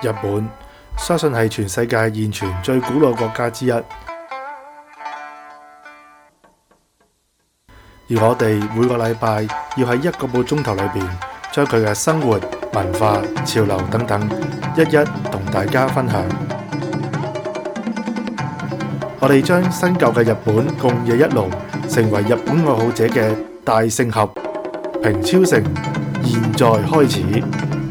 日本相信係全世界現存最古老國家之一，而我哋每個禮拜要喺1個半鐘頭裏邊，將佢嘅生活、文化、潮流等等，一一同大家分享。我哋將新舊嘅日本共冶一爐，成為日本愛好者嘅大聖合。平超城現在開始。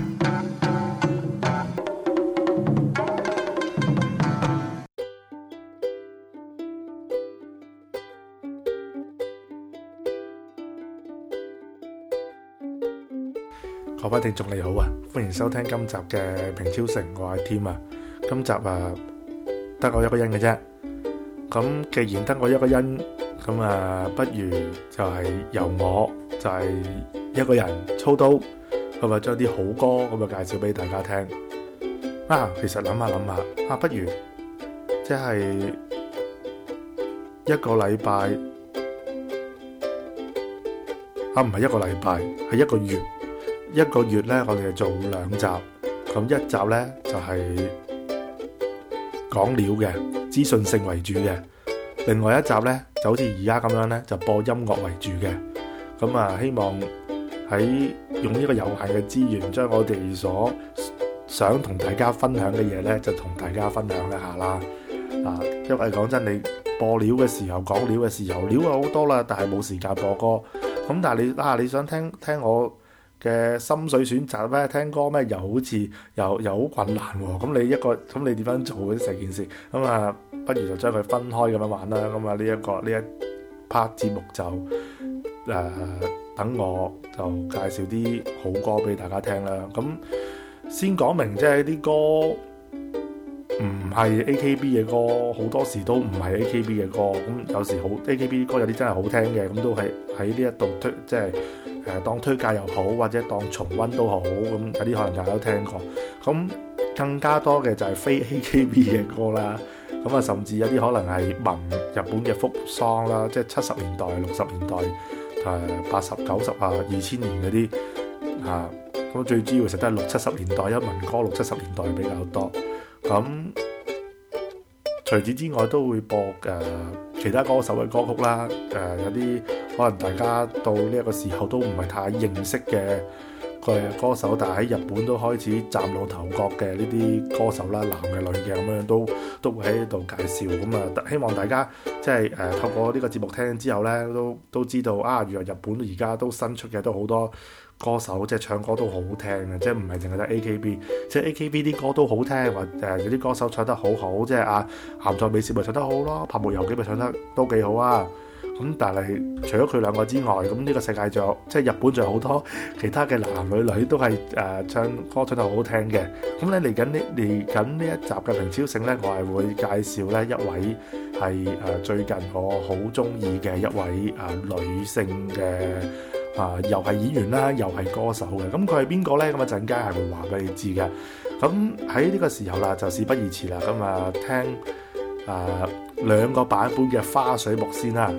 各位聽眾你好啊，歡迎收聽今集嘅平超城，我係 Tim 啊。今集得我一個人嘅啫。咁既然得我一個人，咁不如就係由我就係一個人操刀，咁將啲好歌介紹俾大家聽。其實諗下，不如即係一個禮拜唔係一個禮拜，係一個月。一個月呢，我哋就做2集。咁一集呢，就係講料嘅，資訊性為主嘅。另外一集呢，就好似而家咁樣呢，就播音樂為主嘅。咁希望喺用呢個有限嘅資源，將我哋所想同大家分享嘅嘢呢，就同大家分享一下啦。因為講真，你播料嘅時候，講料嘅時候，料有好多啦，但係冇時間播歌。咁但係你想聽我嘅心水選擇咩？聽歌咩？又好似又好困難喎。咁你點樣做嗰啲成件事？咁不如就將佢分開咁樣玩啦。咁呢一 part 節目就等我就介紹啲好歌俾大家聽啦。咁先講明，即係啲歌唔係 AKB 嘅歌，好多時都唔係 AKB 嘅歌。咁有時好 AKB 歌有啲真係好聽嘅，咁都係喺呢一度推，即係當推介又好，或者當重溫都好。咁有啲可能大家都聽過。咁更加多嘅就係非 AKB 嘅歌啦。咁甚至有啲可能係日本嘅 folk song 啦，即係70年代、60年代、80、90、2000年嗰啲咁最主要其實都係60、70年代，因為民歌60、70年代比較多。咁除此之外都會播其他歌手嘅歌曲啦。有啲可能大家到呢一個時候都唔係太認識嘅歌手，但係喺日本都開始嶄露頭角嘅呢啲歌手啦，男嘅女嘅咁樣都會喺度介紹。咁希望大家即係透過呢個節目聽之後呢，都知道原來日本而家都新出嘅都好多歌手，即係唱歌都好好聽嘅，即係唔係淨係得 AKB， 即係 AKB 啲歌都好聽，或有啲歌手唱得好好，即係鹹菜美少咪唱得好咯，柏木由紀咪唱得都幾好啊。咁但係除咗佢兩個之外，咁呢個世界仲有即係日本仲有好多其他嘅男女都係唱歌唱得好好聽嘅。咁你嚟緊呢一集嘅平超城呢，我係會介紹呢一位係最近我好中意嘅一位女性嘅又係演員啦，又係歌手嘅。咁佢係邊個呢？咁陣間係會話俾你知嘅。咁喺呢個時候啦，就事不宜遲啦。咁聽2個版本嘅花水木先啦。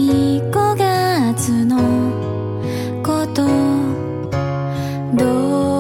ど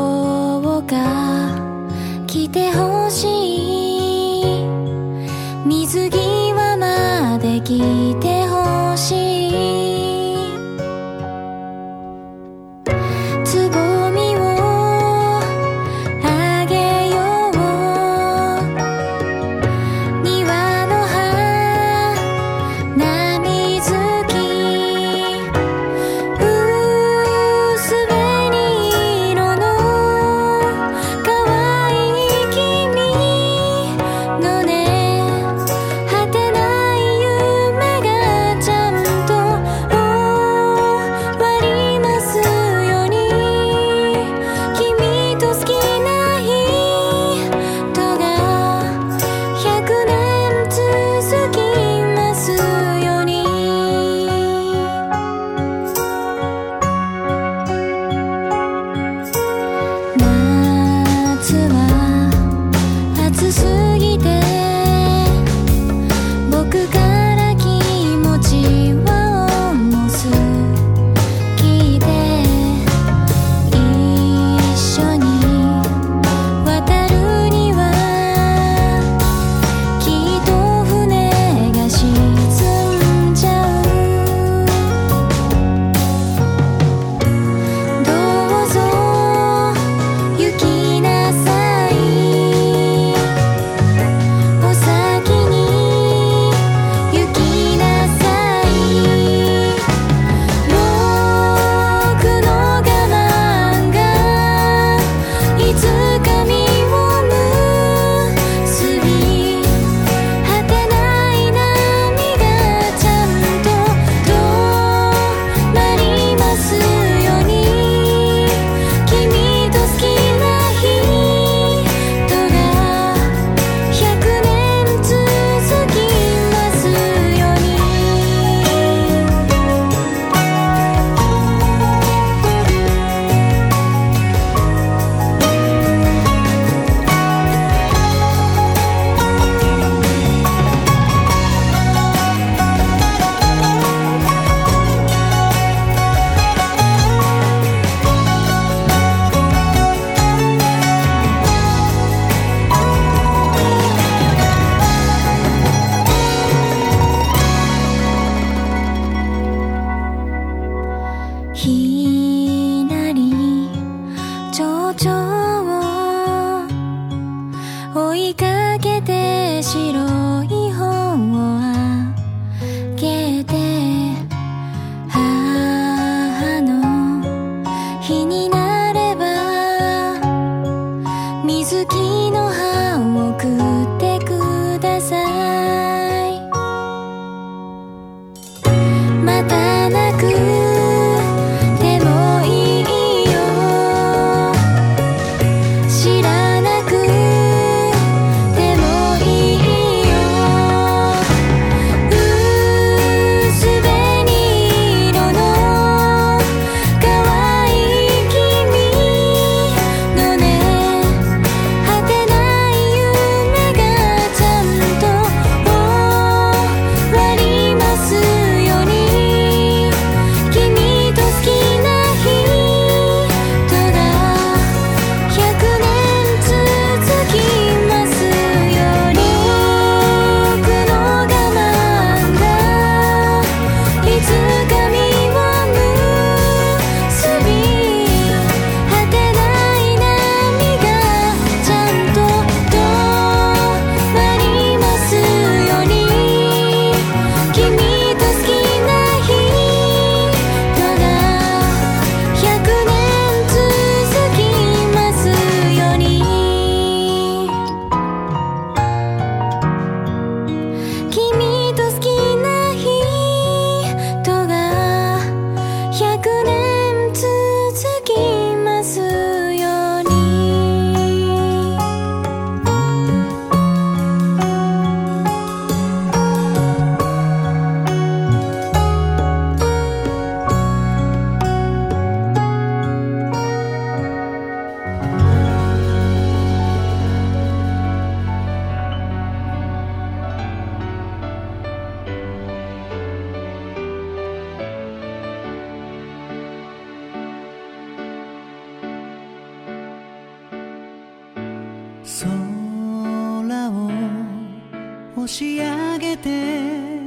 押し上げて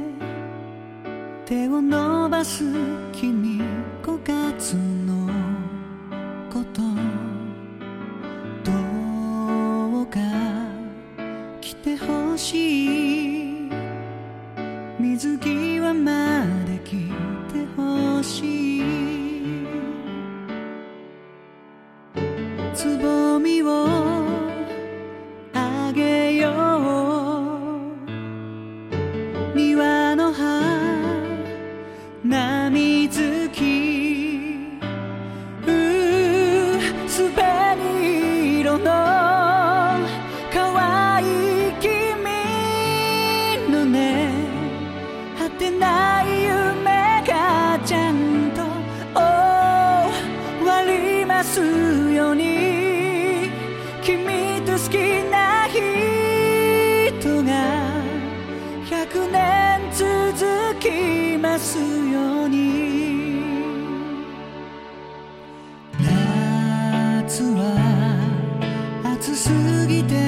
手を伸ばす君、5月のことどうか来てほしい、水際まで来てほしい、つぼみをあげよう、庭の花水木、すべり色の可愛い君のね、果てない夢がちゃんと終わりますように、君と好きな人が100年続きますように。夏は暑すぎて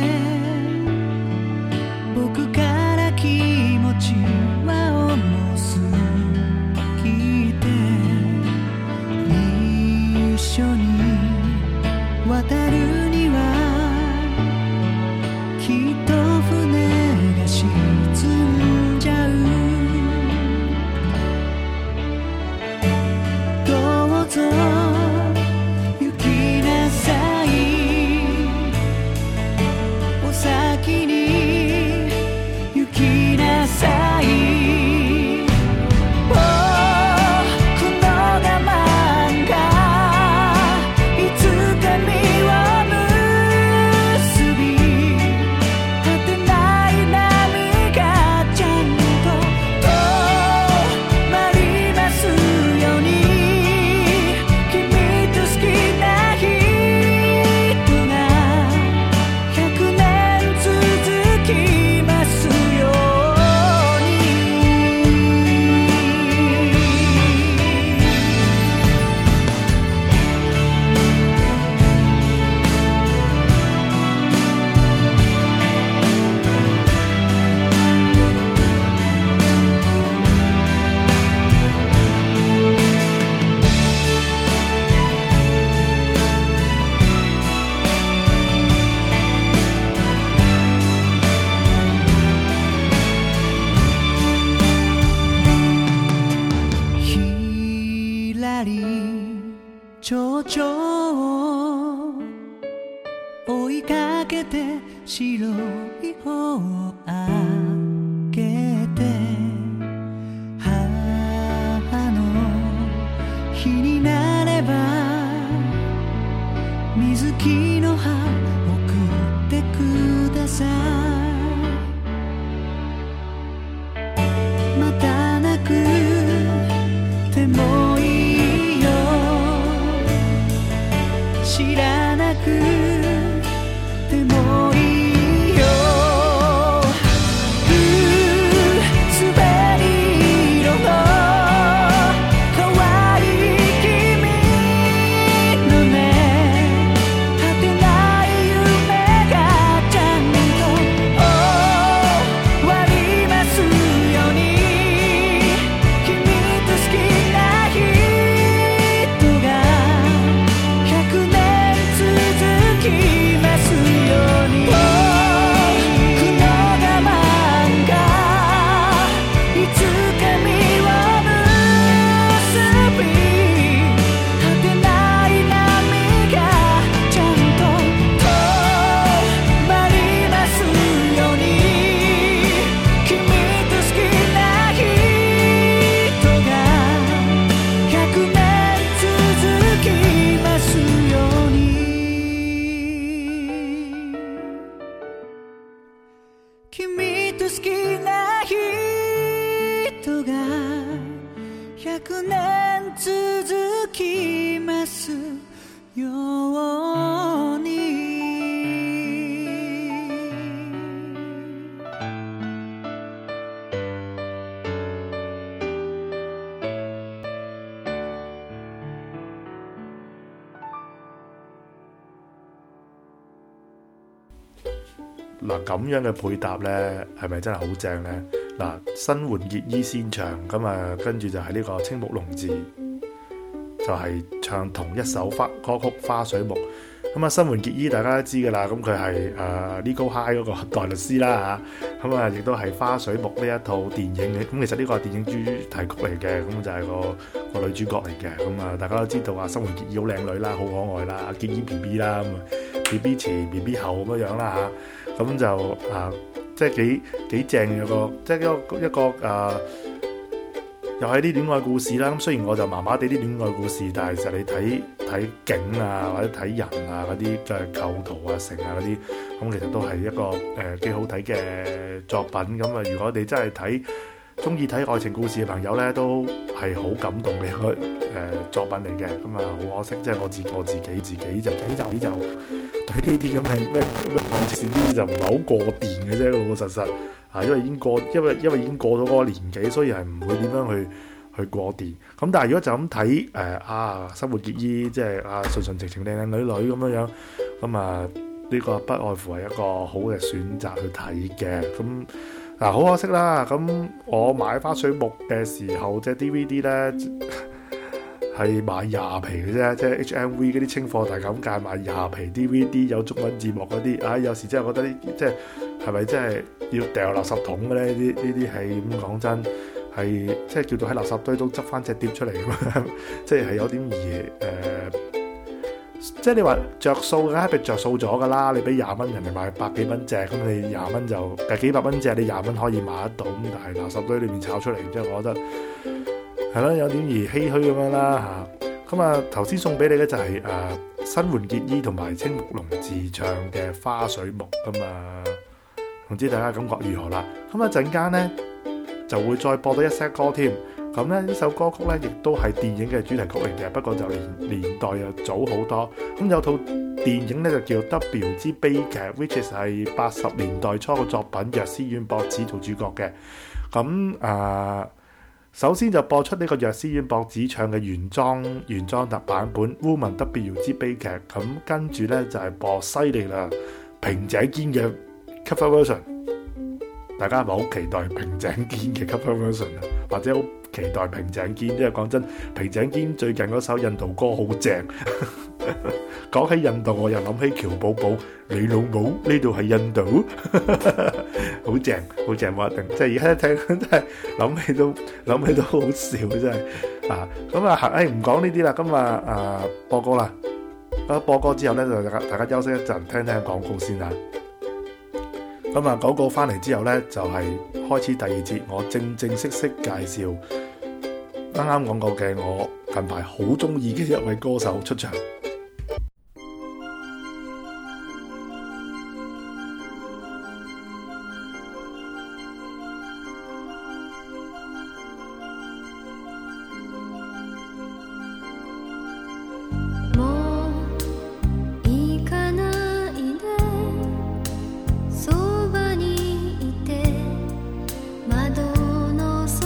僕から気持ちは重すぎて、一緒に渡るにはきっと船が沈んじゃう、どうぞ行きなさい、お先に行きなさい、僕の我慢がいつか実を結び、果てない波がちゃんと止まりますように、君と好きな人が100年続きますように。ひらり蝶々を追いかけて白い方をあげて、母の日になれば水木の葉送ってください、また泣くてもいいよ、知らなくてもいいよ、すべり色の可愛い君のね、果てない夢がちゃんと終わりますように、君と好きな人が100年続きますように、僕の我慢がいつか実を結び、果てない波がちゃんと止まりますように、君と好きな人が100年続きますように、君と好きな人が100年続きますように。 嗱咁樣嘅配搭呢，係咪真係好正呢？嗱，新垣結衣先唱，咁啊跟住就係呢個青木隆治，就係唱同一首歌曲《花水木》。咁啊，新垣結衣大家都知㗎啦，咁佢係Legal High 嗰個代律師啦嚇，咁啊亦都係《花水木》呢一套電影嘅。咁其實呢個係電影主題曲嚟嘅，咁就係個女主角嚟嘅。咁啊，大家都知道啊，新垣結衣好靚女啦，好可愛啦，結衣 BB 啦，咁啊 BB 前 BB 後咁樣啦嚇，咁就即係幾正嘅個，即係一個又係啲戀愛故事啦。咁雖然我就麻麻地啲戀愛故事，但係其實你睇景啊，或者睇人啊嗰啲即係構圖啊、成啊嗰啲，咁其實都係一個幾好睇嘅作品。咁啊，如果你真係中意睇愛情故事嘅朋友咧，都係好感動嘅一個作品嚟嘅。咁啊，好可惜，即係我自己就對呢啲咁嘅咩愛情呢啲就唔係好過電嘅啫，老老實實啊，因為已經過咗嗰個年紀，所以係唔會點樣去過電。咁但係如果就咁睇新垣結衣，即係純純情情靚靚女女咁樣，咁啊呢個不外乎係一個好嘅選擇去睇嘅。咁嗱，好可惜啦。咁我買花水木嘅時候，即係 DVD 咧係買20皮嘅啫，即係 HMV 嗰啲清貨大減價買20皮 DVD 有中文字幕嗰啲。有時真係覺得即係咪真係要掉垃圾桶嘅咧？呢啲係咁講真係即係叫做喺垃圾堆都執翻隻碟出嚟咁樣，即係有點即係你話着數梗係着數咗噶啦。你俾20蚊人哋買百幾蚊隻，咁你20蚊就幾百蚊隻，你20蚊可以買得到。咁但係垃圾堆裏面炒出嚟，即係我覺得係咯，有點唏噓咁樣啦嚇。咁啊頭先送俾你嘅就係新垣結衣同埋青木隆治唱嘅《花水木》咁啊，唔知大家感覺如何啦？咁一陣間咧就會再播多一 set 歌添。咁咧呢首歌曲咧亦都係電影嘅主題曲嚟嘅，不過就年代又早好多。咁有套電影咧就叫 W 之悲劇 ，which is 係80年代初嘅作品，若斯遠博子做主角嘅。咁首先就播出呢個若斯遠博子唱嘅原裝特版本 Woman W 之悲劇。咁跟住咧就係播犀利啦平井堅嘅 cover version。大家係咪好期待平井堅嘅 cover version 啊？或者好期待平井堅，因為講真，平井堅最近嗰首印度歌好正。講起印度，我又諗起喬寶寶，你老母呢度係印度，好正好正，我一定即係而家一聽真係諗起都好笑，真係咁唔講呢啲啦，今日播歌啦，播歌之後咧就大家休息一陣，聽聽廣告先啦。咁廣告翻嚟之後咧，就係開始第二節，我正式介紹啱啱講過嘅我近排好中意嘅一位歌手出場。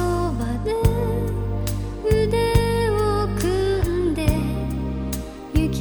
雪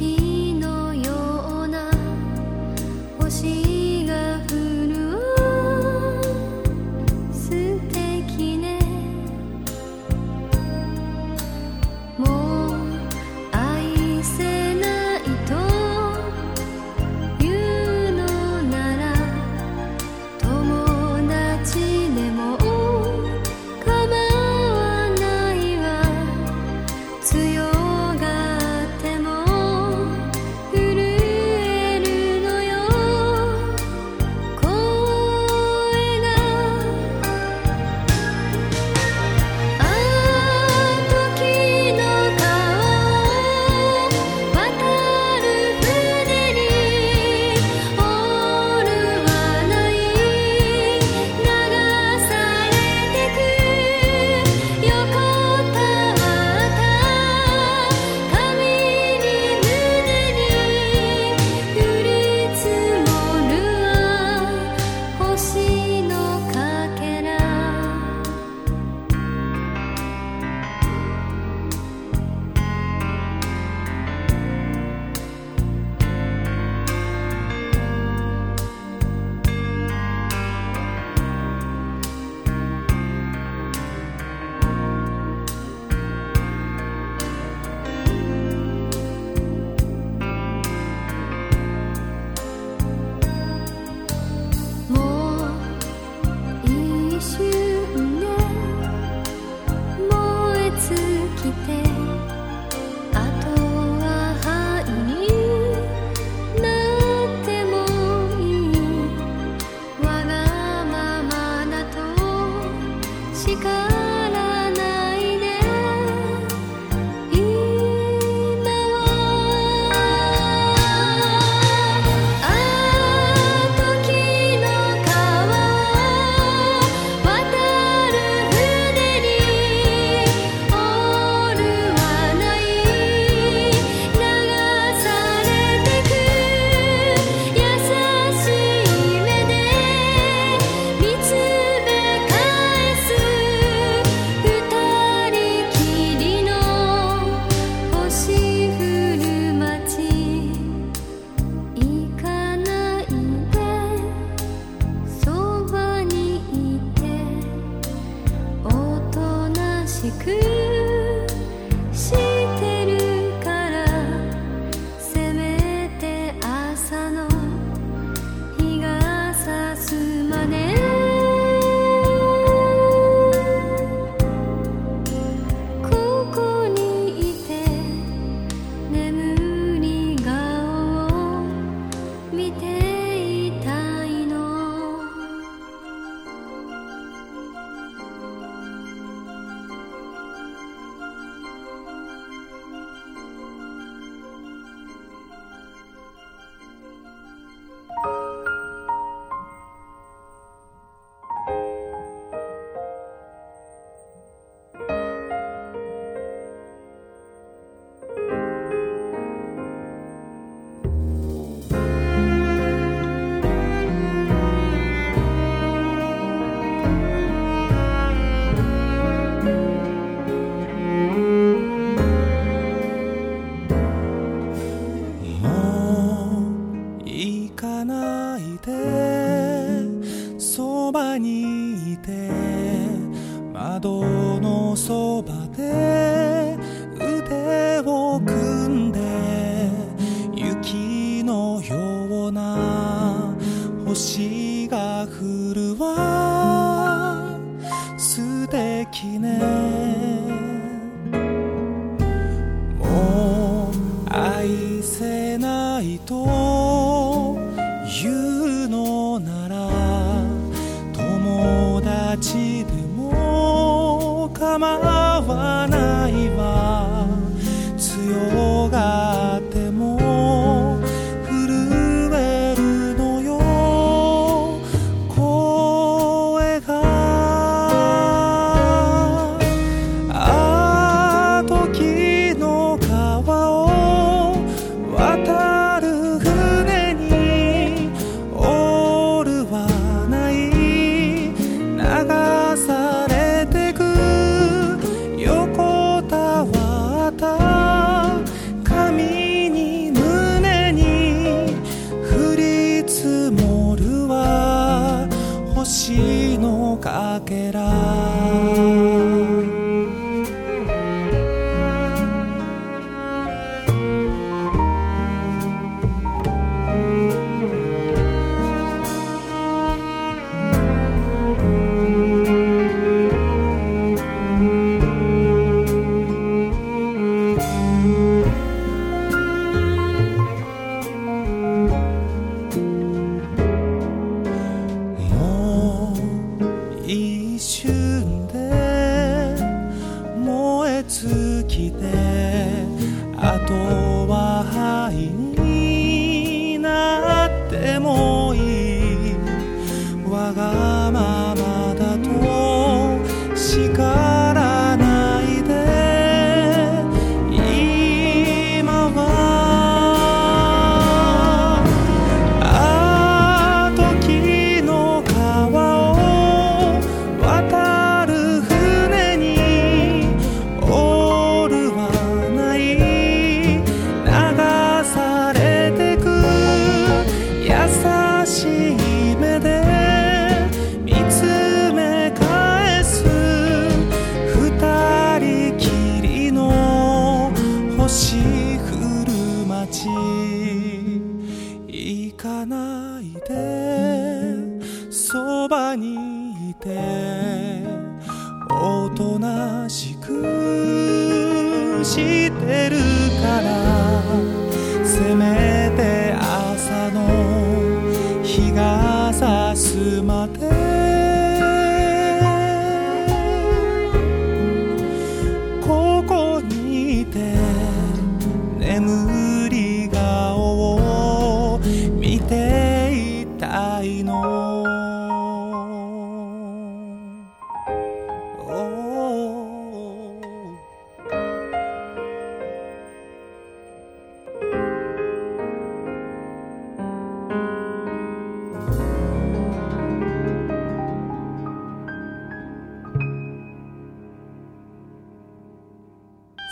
日が差すまで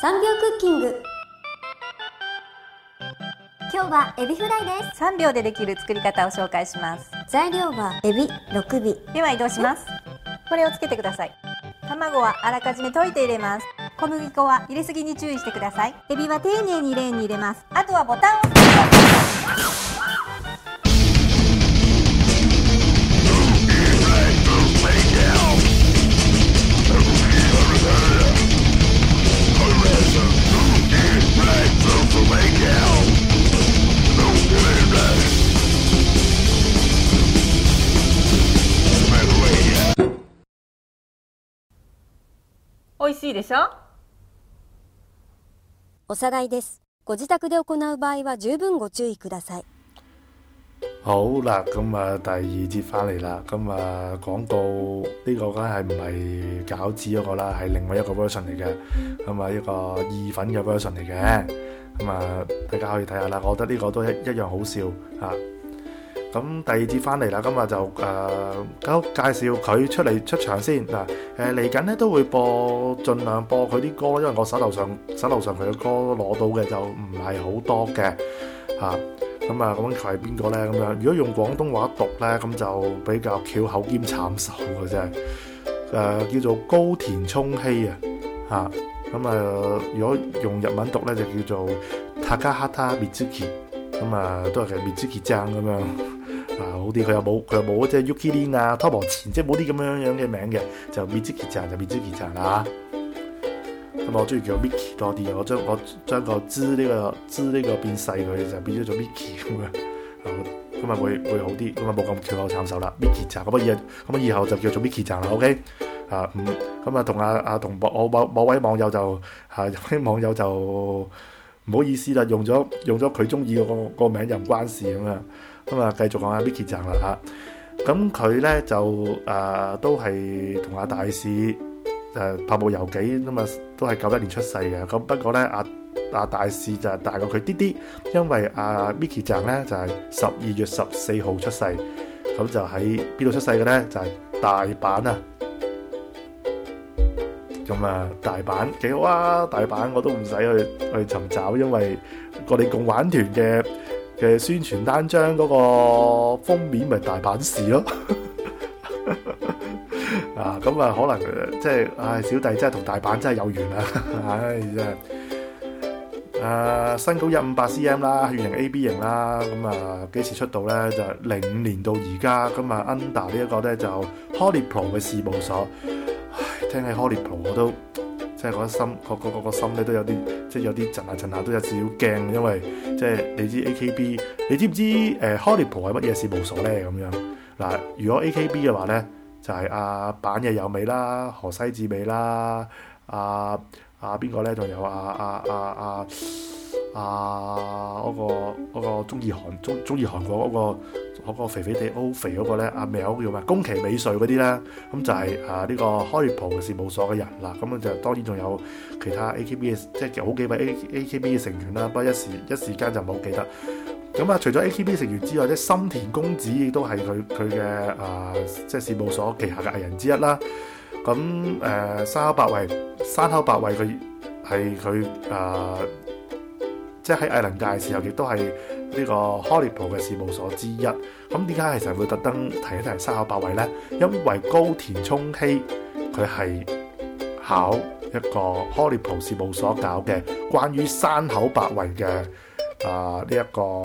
3秒クッキング。今日はエビフライです。 3秒でできる作り方を紹介します。 材料はエビ6尾。 では移動します。これをつけてください。卵はあらかじめ溶いて入れます。小麦粉は入れすぎに注意してください。 エビは丁寧にレーンに入れます。 あとはボタンを押してください。美味しいでしょ？ おさらいです。ご自宅で行う場合は十分ご注意ください。 好啦，咁啊第二節翻嚟啦，咁啊廣告呢個梗係唔係餃子嗰個啦，係另外一個 version 嚟嘅，咁啊一個意粉嘅 version 嚟嘅，咁啊大家可以睇下啦，我覺得呢個都一樣好笑嚇。咁第二節翻嚟啦，今日就介紹佢出場先嗱。嚟緊咧都會盡量播佢啲歌，因為我手頭上佢嘅歌攞到嘅就唔係好多嘅嚇。咁啊，咁佢係邊個咧？咁樣如果用廣東話讀咧，咁就比較翹口兼慘手嘅啫。叫做高田充希啊嚇。咁啊，如果用日文讀咧，就叫做 Takahata Mitsuki。咁啊，都係嘅 Mitsuki 醬咁樣。好啲，佢又冇即係 Yuki Lin 啊、Tomo 前，即係冇啲咁樣嘅名嘅，就 Mitsuki 醬就 Mitsuki 醬啦。咁我中意叫 Miki 多啲，我將個知呢個變細佢，就變咗做 Miki 咁樣，咁啊會好啲，咁啊冇咁翹口慘手啦。Miki 醬咁以後就叫做 Miki 醬啦。OK 咁啊同某位網友就有啲網友就唔好意思啦，用咗佢中意個名又唔關事咁樣。咁啊，繼續講下 Miki 醬啦嚇。咁佢咧就都係同阿大使拍部遊記咁啊，都係91年出世嘅。咁不過咧，阿大使就大過佢啲啲，因為阿 Miki 醬咧就係12月14號出世，咁就喺邊度出世嘅咧？就係大阪啊！咁啊，大阪幾好啊！大阪我都唔使去尋找，因為我哋共玩團嘅宣傳單張嗰個封面咪大阪市咯。咁啊可能即係小弟真係同大阪真係有緣啊！真係身高158cm 啦，血型 AB 型啦，咁啊幾時出道咧？就05年到而家，咁啊 under 呢一個咧就 Horipro 嘅事務所。聽起 Horipro 我都即係個心咧都有啲即係有啲震下都有少少驚，因為即係你知 AKB， 你知唔知Horipro 係乜嘢事務所咧？咁樣嗱，如果 AKB 嘅話咧，就係板野友美啦、河西智美啦、邊個咧？仲有嗰個中意韓國嗰個肥肥地 O 肥嗰個咧，阿苗叫咩？宮崎美穗嗰啲咧，咁就係呢個 Horipro 嘅事務所嘅人啦。咁就當然仲有其他 AKB 嘅，即係好幾位 AKB 嘅成員啦。不過一時間就冇記得。咁除咗 AKB 成員之外，即係深田恭子亦都係佢嘅即係事務所旗下嘅藝人之一啦。咁山口百惠佢係佢即係喺藝能界嘅時候，亦都係呢個 Horipro 嘅事務所之一。咁點解其實會特登提一提山口百惠咧？因為高田充希佢係考一個 Horipro 事務所搞嘅關於山口百惠嘅呢一個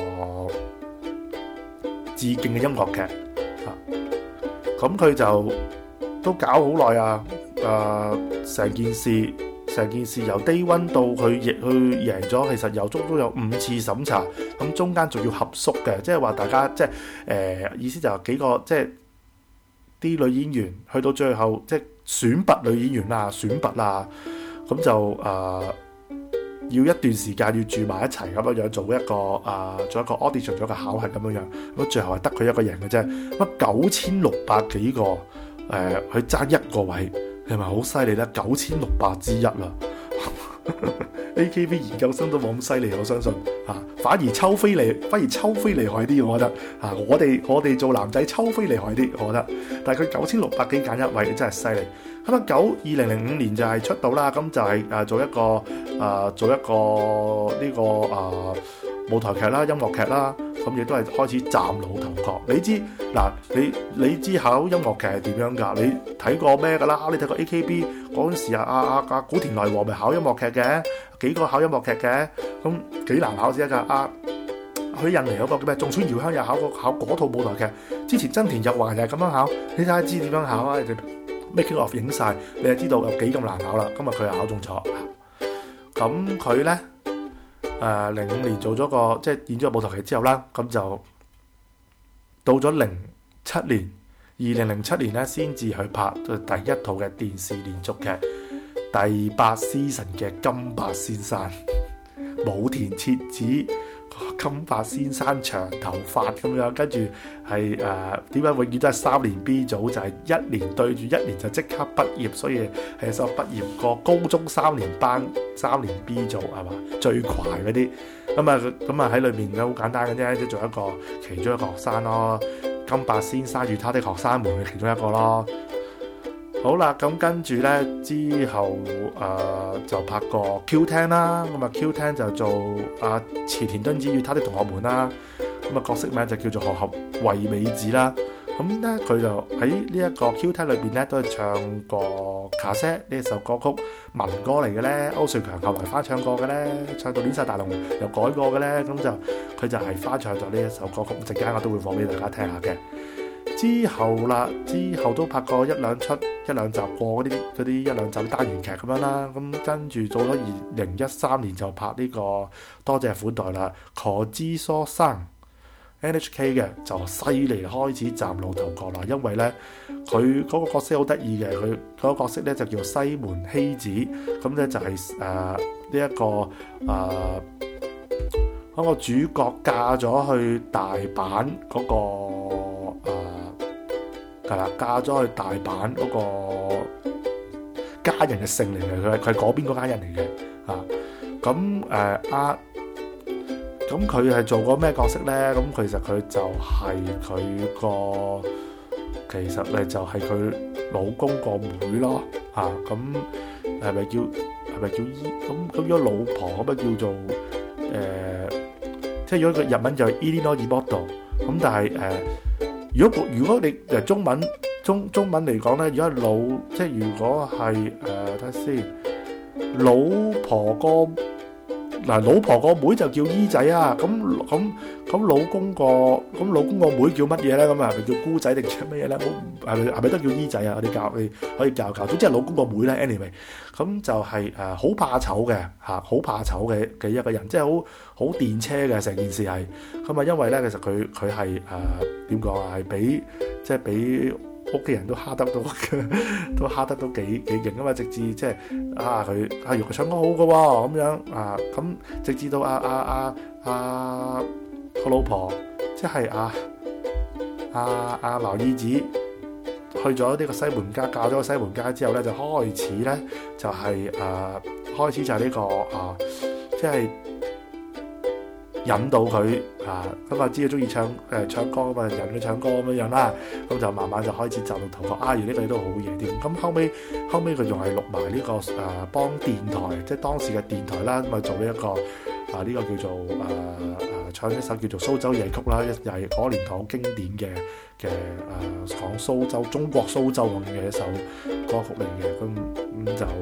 致敬嘅音樂劇咁佢就都搞好耐啊！成件事由 Day One 到佢贏咗，其實有足足有5次審查，咁中間仲要合宿嘅，即係話大家即係意思就係幾個即係啲女演員去到最後即係選拔女演員啦、選拔啦，咁就要一段時間要住埋一齊咁樣做一個 audition 做一個考核咁樣，咁最後係得佢一個贏嘅啫，乜9600幾個去爭一個位。係咪好犀利咧？9600之一啦， AKB 研究生都冇咁犀利，我相信反而秋飛厲害啲，我覺得我哋做男仔秋飛厲害啲，我覺得。但係佢9600幾揀一位，真係犀利。咁啊2005年就係出道啦，咁就係做一個呢個舞台劇啦、音樂劇啦，咁亦都係開始嶄露頭角。你知嗱，你知考音樂劇係點樣㗎？你睇過咩㗎啦？你睇過 AKB 嗰陣時啊，古田奈和咪考音樂劇嘅，幾個考音樂劇嘅，咁幾難考先得㗎。去印尼嗰個叫咩？仲村遙香又考嗰套舞台劇。之前真田日華又係咁樣考，你睇下知點樣考啊？你哋 making of 影晒，你就知道有幾咁難考啦。今日佢又考中咗。咁佢咧05年做咗個即係演咗個舞台劇之後啦，咁就到咗07年，2007年咧先至去拍第一套嘅電視連續劇第8 season 嘅金伯先生，武田徹子。金伯先生長頭髮咁樣，跟住係點解永遠都係3年 B 組，就係1年對住1年就即刻畢業，所以係首畢業個高中3年班3年 B 組係嘛，最快嗰啲咁啊喺裏面好簡單嘅啫，即做一個其中一個學生咯，金伯先生與他的學生們嘅其中一個咯。好啦，咁跟住咧之後就拍過 Q10 啦，咁啊 Q10 就做池田敦子與他的同學們啦，咁啊角色名就叫做河合惠美子啦。咁咧佢就喺呢一個 Q10 裏邊咧都係唱過卡西呢一首歌曲民歌嚟嘅咧，歐瑞強後來翻唱過嘅咧，唱到亂晒大龍又改過嘅咧，咁就佢就係翻唱咗呢一首歌曲，陣間我都會放俾大家聽下嘅。之後都拍過一兩集過嗰啲一兩集單元劇咁樣啦，咁跟住到咗2013年就拍呢個多謝款待啦，何之疏生 NHK 嘅就犀利，開始嶄露頭角啦，因為咧佢嗰個角色好得意嘅，佢嗰個角色咧就叫西門希子，咁咧就係呢一個嗰個主角嫁咗去大阪嗰個係啦，嫁咗去大阪嗰個家人嘅姓嚟嘅，佢係嗰邊嗰家人嚟嘅咁佢係做過咩角色咧？咁其實佢就係佢老公個妹咯咁係咪叫姨？咁如果老婆咁咪叫做即係如果個日文就係 Irino Imoto， 咁但係如果你中文嚟講咧，如果係如果係睇下先，老婆個妹就叫姨仔啊，咁老公個妹叫乜嘢咧？咁係咪叫姑仔定叫乜嘢咧？係咪都叫姨仔啊？你可以教，總之係老公個妹咧。anyway， 咁就係好怕醜嘅好怕醜嘅一個人，即係好電車嘅成件事係咁啊。因為咧其實佢係點講啊？係俾屋企人都蝦得到幾勁啊嘛！直至即係佢原來唱歌好嘅喎，咁樣咁直至到個老婆即係茅意子去咗呢個西門家，嫁咗個西門家之後咧，就開始咧就係呢個即係引導佢咁啊，知道中意唱歌咁啊，引佢唱歌咁樣啦，咁就慢慢就開始嶄露頭角。原來呢個都好嘢添。咁後尾佢仲係錄埋呢個幫電台，即係當時嘅電台啦，咁啊做呢一個呢個叫做唱一首叫做蘇州夜曲啦，又係嗰年代好經典嘅講蘇州中國蘇州咁嘅一首歌曲嚟嘅。咁就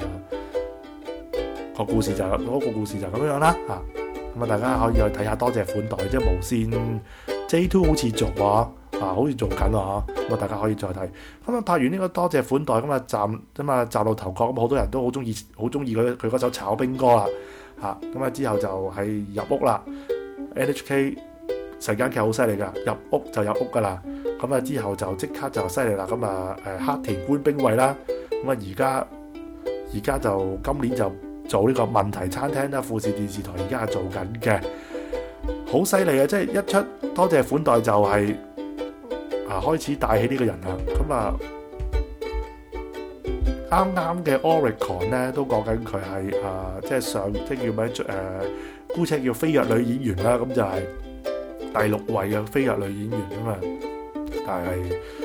個故事就咁樣啦咁啊，大家可以去睇下多謝款待，即係無線 J2 好似做好似做緊咁啊，大家可以再睇。咁啊，拍完呢個多謝款待咁啊，嶄露頭角咁，好多人都好中意佢嗰首炒冰歌啦咁啊，之後就係入屋啦。NHK 晨間劇好犀利㗎，入屋就有屋㗎啦。咁啊，之後就即刻就犀利啦。咁啊黑田官兵衛啦，咁啊而家就今年就做呢個問題餐廳啦，富士電視台而家係做緊嘅，好犀利啊！即係一出多謝款待就係開始帶起呢個人啦。咁啱啱嘅 Oricon 咧都講緊佢係即係上即係叫咩姑且叫飛躍女演員啦，咁就係第6位嘅飛躍女演員啊嘛。但係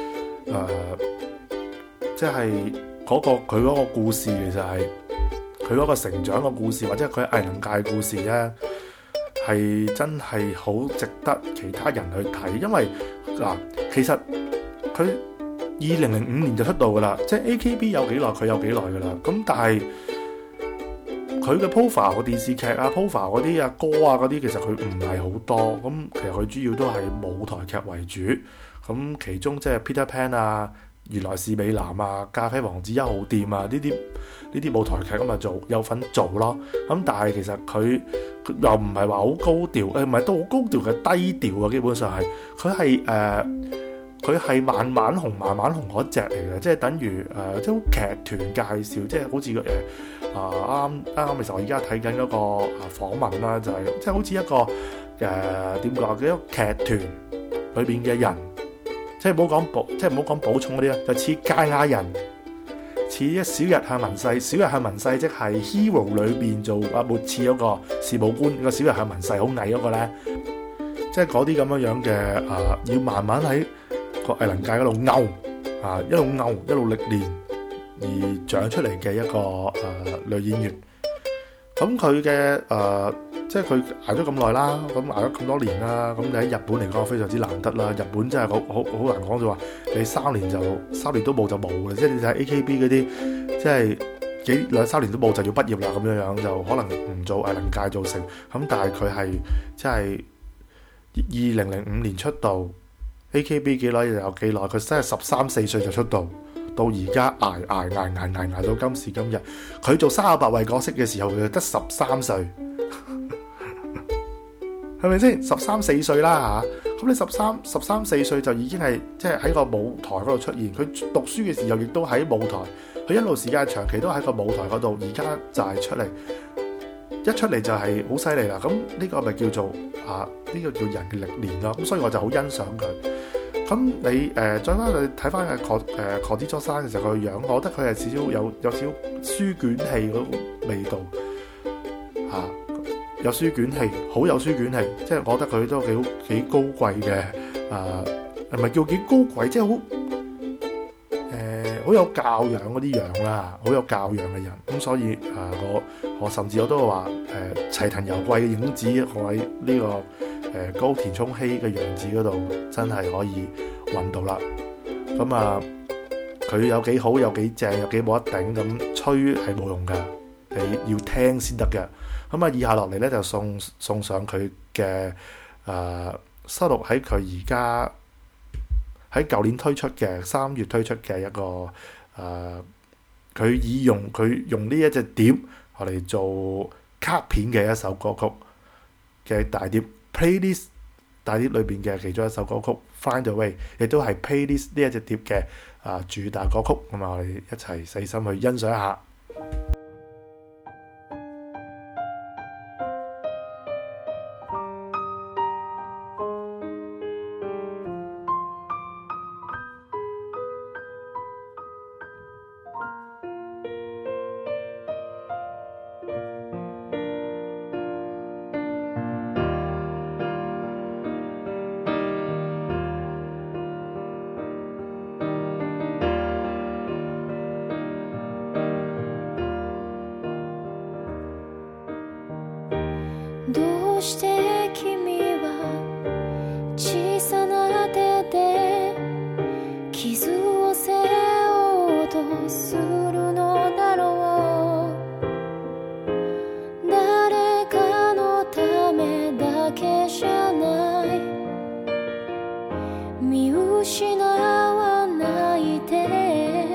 即係佢嗰個故事其實係佢嗰個成長嘅故事，或者佢藝能界故事咧，係真係好值得其他人去睇。因為其實佢2005年就出道噶啦，即係 AKB 有幾耐佢有幾耐噶啦。咁但係佢嘅 profile 個電視劇啊 profile 嗰啲歌啊嗰啲，其實佢唔係好多。咁其實佢主要都係舞台劇為主。咁其中即係 Peter Pan 啊、原來是美男啊、咖啡王子1號店啊呢啲舞台劇咁就有份做咯。咁但係其實佢又唔係話好高調，唔係都好高調嘅低調啊。基本上係佢係慢慢紅嗰隻嚟嘅，即係等於即係好劇團介紹，即係好似啱其實我而家睇緊嗰個訪問啦，就係即係好似一個點講嘅一個劇團裏邊嘅人，即係唔好講補充嗰啲啦，就似堺雅人，似一小日向文世，小日向文世即係 Hero 裏邊做末次嗰個事務官，個小日向文世好矮嗰個咧，即係嗰啲咁樣嘅要慢慢喺個藝能界嗰度一路一路歷練而長出嚟嘅一個女演員。咁佢嘅即係佢捱咗咁耐啦，咁捱咗咁多年啦，咁你喺日本嚟講非常之難得啦。日本真係好難講，就話你3年都冇就冇嘅，即係你睇 AKB 嗰啲，即係2-3年都冇就要畢業啦咁樣，就可能唔做藝能界做成。咁但係佢係即係2005年出道。AKB 幾耐就有幾耐，佢真係13、14歲就出道，到而家捱到今時今日。佢做38位角色嘅時候，佢得13歲，係咪先？13、14歲啦嚇，咁你13、14歲就已經係即係喺個舞台嗰度出現。佢讀書嘅時候亦都喺舞台，佢一路時間長期都喺個舞台嗰度。而家就係出嚟，一出嚟就係好犀利啦。咁呢個咪叫做呢個叫人嘅歷練咯。咁所以我就好欣賞佢。咁你再翻去睇翻河之初生嘅時候，佢個樣，我覺得佢係有少少書卷氣嗰個味道有書卷氣，好有書卷氣。即係我覺得佢都幾高貴嘅係咪叫幾高貴？即係好有教養嗰啲樣啦，好有教養嘅人。咁所以我甚至我都話齊藤由貴嘅影子喺呢個高田充希嘅樣子嗰度真係可以揾到啦。咁佢有幾好，有幾正，有幾冇得頂，咁吹係冇用㗎，你要聽先得嘅。咁以下落嚟咧就送上佢嘅收錄喺佢而家喺舊年推出嘅3月推出嘅一個佢用呢一隻碟嚟做卡片嘅一首歌曲嘅大碟 playlist 大碟裏邊嘅其中一首歌曲 Find a Way， 亦都係 playlist 呢一隻碟嘅主打歌曲。咁我哋一齊細心去欣賞一下。 どうして君は小さな手で傷を背負おうとするのだろう。誰かのためだけじゃない、見失わないで。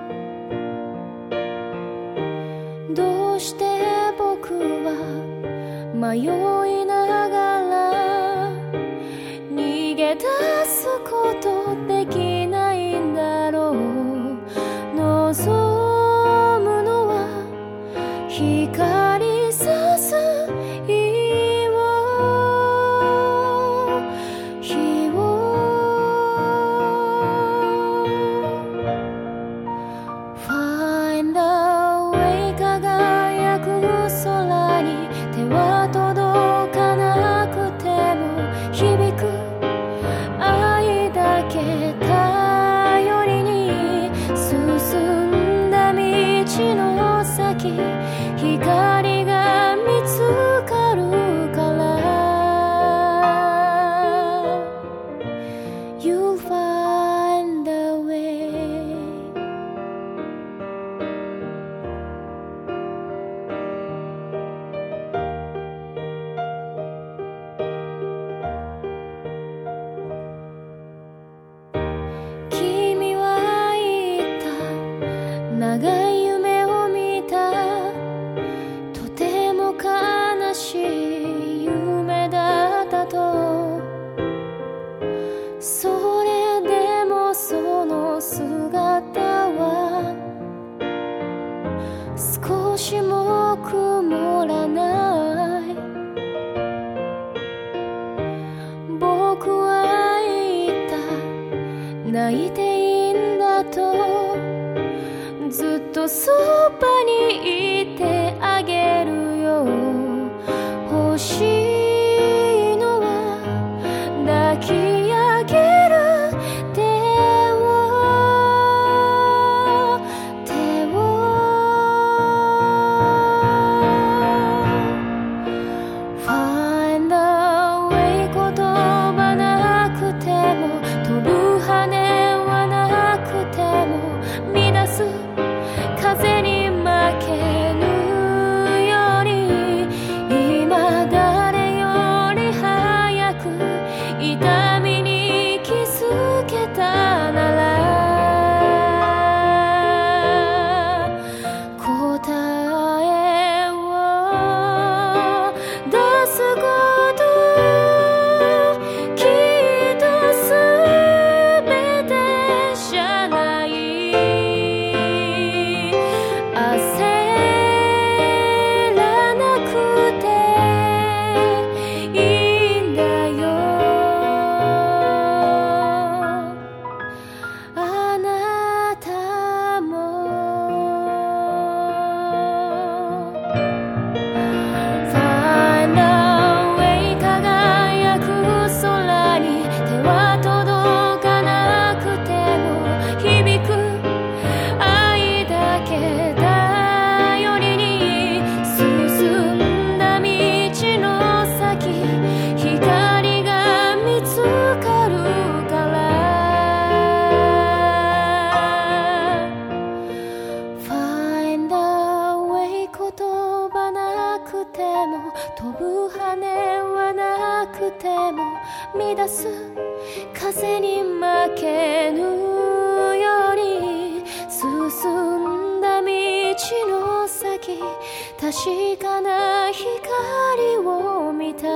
どうして僕は迷いながら逃げ出すことできないんだろう。望むのは光さす日を Find 先光が見つかるから You'll find a way君は言った長い夢を見たとても悲しい夢だったとそれでもその姿は少しも曇らない僕は言った泣いていいんだとずっとそばにいてあげるよ欲しいのは抱き上げる手を Find a way 言葉なくても飛ぶ羽はなくても乱す風に負けぬように今誰より早く痛みに気づけたなら答えを出すこときっと全てじゃない焦らなくていいんだよあなたも Find a way 輝く空に手は届かなくても響く愛だけ頼りに進んだ道の先光が見つかるから Find a way 言葉なくても飛ぶ羽はなくても乱す風に負けぬように進んだ道の先確かな光を見た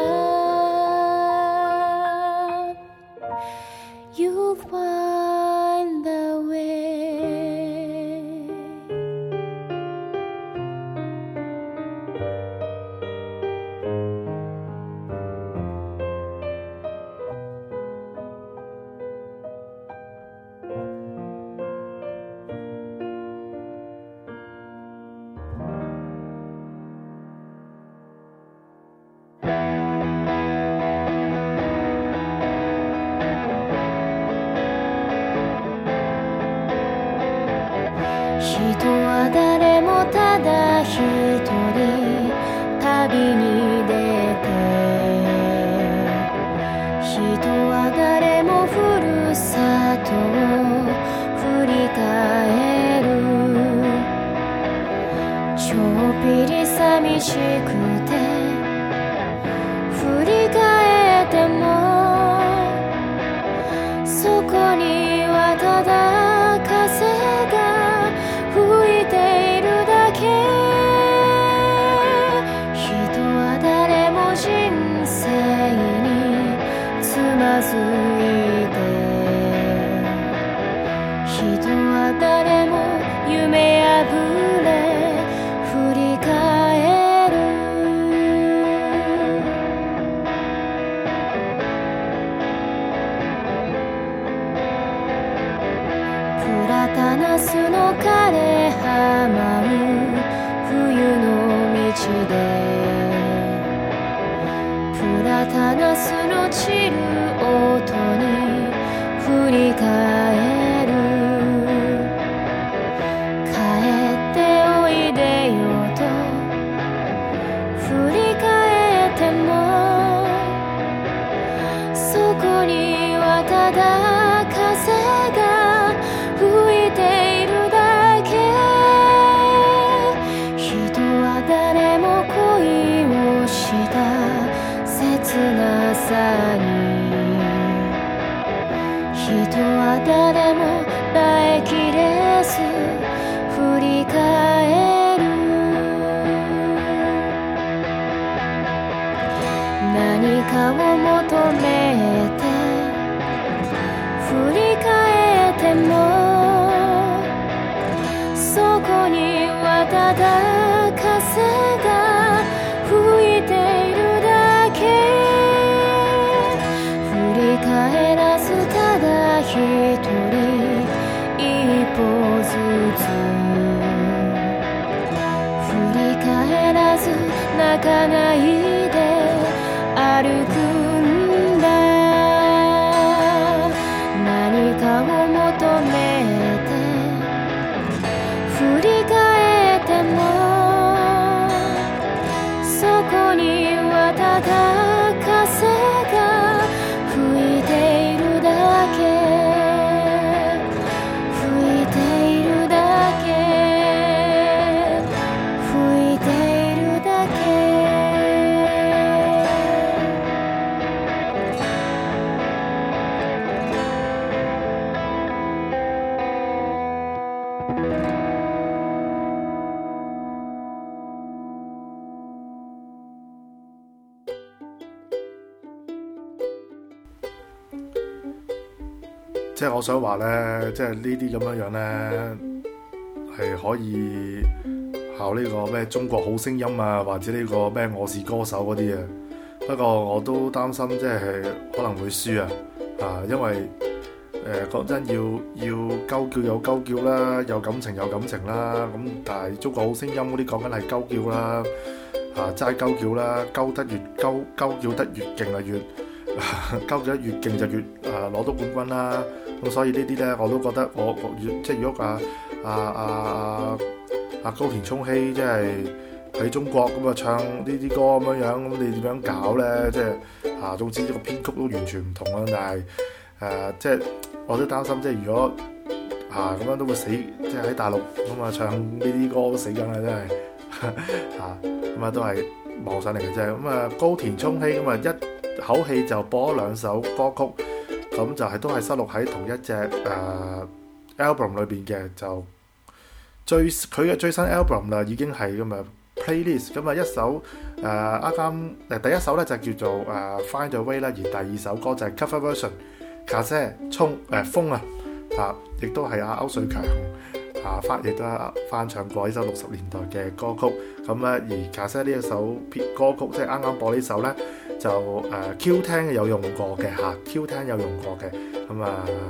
You'll find the way人は誰もただ一人旅に出て人は誰もふるさとを振り返るちょっぴり寂しくて振り返ってもそこにはただ風が吹いているだけ人は誰も人生につまずいて人は誰も夢破れ振り返るプラタナスの枯れ葉舞う冬の道でプラタナスの散る音に振り返る帰っておいでよかを求めて振り返ってもそこにはただ風が吹いているだけ振り返らずただ一人一歩ずつ振り返らず泣かないで歩くんだ何かを求めて振り返ってもそこにはただ風が吹いているだけ吹いているだけ吹いているだけ即係我想話呢，即係呢啲咁樣樣呢，係可以考呢個咩中國好聲音啊，或者呢個咩我是歌手嗰啲啊。不過我都擔心即係可能會輸啊，因為講真要鳩叫有鳩叫啦，有感情有感情啦。咁但係中國好聲音嗰啲講緊係鳩叫啦，齋鳩叫啦，鳩叫得越勁啊越。鳩叫得越勁就越攞到冠軍啦，咁所以呢啲呢，我都覺得我即係如果高田充希即係喺中國咁唱呢啲歌咁樣，咁你點樣搞呢？即係總之個編曲都完全唔同啦，但係即係我都擔心，即係如果咁樣都會死，即係喺大陸咁唱呢啲歌都死梗啦，真係咁都係妄想嚟嘅啫。咁高田充希咁一口氣就播咗兩首歌曲，咁就都係收錄喺同一隻album 裏邊嘅，就佢嘅最新 album 啦，已經係咁playlist 咁一首啱第一首咧就叫做Find a Way 啦，而第二首歌就係 cover version 卡姐風亦都係歐瑞強亦都翻唱過呢首60年代嘅歌曲。咁而卡姐呢一首歌曲即係啱啱播呢首咧，就Q10 有用過嘅Q10 有用過嘅。咁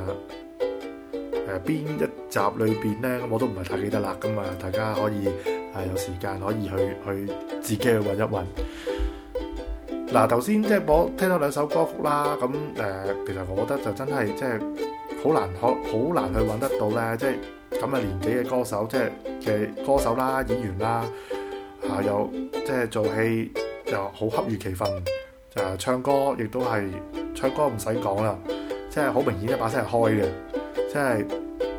邊一集裏邊咧，我都唔係太記得啦。咁大家可以有時間可以去自己去揾一揾。嗱，頭先即係我聽到兩首歌曲啦，咁其實我覺得就真係即係好難去揾得到咧，即係咁嘅年紀嘅歌手，即係嘅歌手啦、演員啦，又即係做戲又好恰如其分，唱歌亦都係唱歌唔使講啦，即係好明顯一把聲係開嘅，即係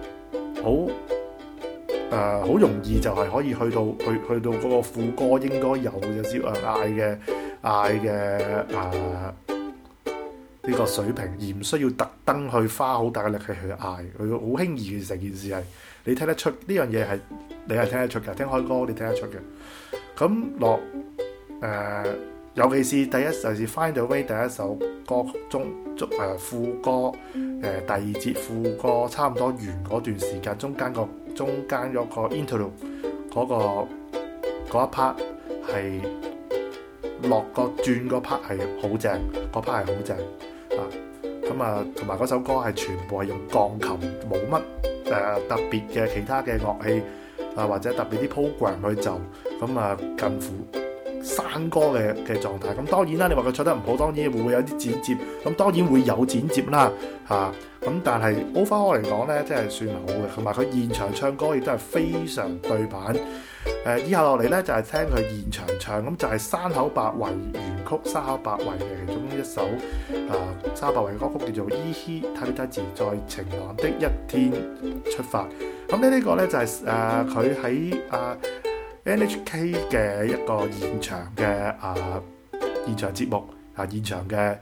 好容易就係可以去到嗰個副歌應該有少嗌嘅呢個水平，而唔需要特登去花好大嘅力氣去嗌，佢好輕易嘅成件事係你聽得出呢樣嘢係你係聽得出嘅，聽開歌你聽得出嘅。咁尤其是就係 Find a Way 第一首歌曲中副歌第二節副歌差唔多完嗰段時間，中間嗰個 interlude 嗰一 part 係落個轉嗰 part 係好正，嗰 part 係好正同埋嗰首歌係全部係用鋼琴，冇乜特別嘅其他嘅樂器或者特別啲 program 去就近乎山歌嘅狀態。咁當然啦，你話佢唱得唔好，當然會有啲剪接，咁當然會有剪接啦咁但係 overall 嚟講咧，真係算好嘅，同埋佢現場唱歌亦都係非常對版。以下落嚟咧就係聽佢現場唱，咁就係山口百惠原曲，山口百惠嘅其中一首山口百惠嘅歌曲叫做《依稀睇得字在晴朗的一天出發》。咁呢個咧就係佢喺NHK 嘅一個現場嘅現場節目現場嘅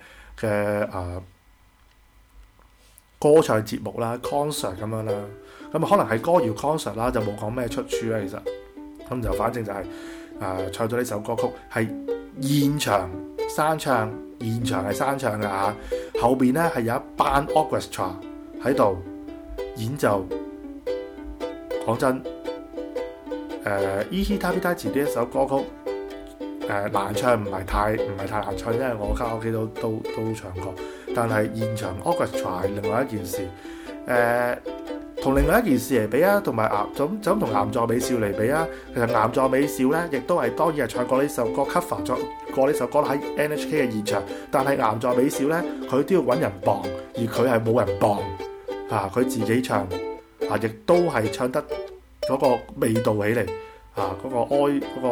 歌唱節目啦 concert 咁樣啦，咁可能係歌謠 concert 啦，就冇講咩出處啦，其實咁就反正就係唱咗呢首歌曲係現場山唱，現場係山唱㗎嚇，後邊咧係有一班 orchestra 喺度演奏。講真，Ihi Tabitachi 呢一首歌曲，難唱唔係太難唱，因為我卡拉 OK 都唱過。但係現場 orchestra 係另外一件事，同另外一件事嚟比啊，同埋就咁同岩座美少嚟比啊。其實岩座美少咧，亦都係當然係唱過呢首歌 cover 咗過呢首歌喺 NHK 嘅現場，但係岩座美少咧，佢都要揾人傍，而佢係冇人傍佢自己唱亦都係唱得嗰個味道起嚟嗰個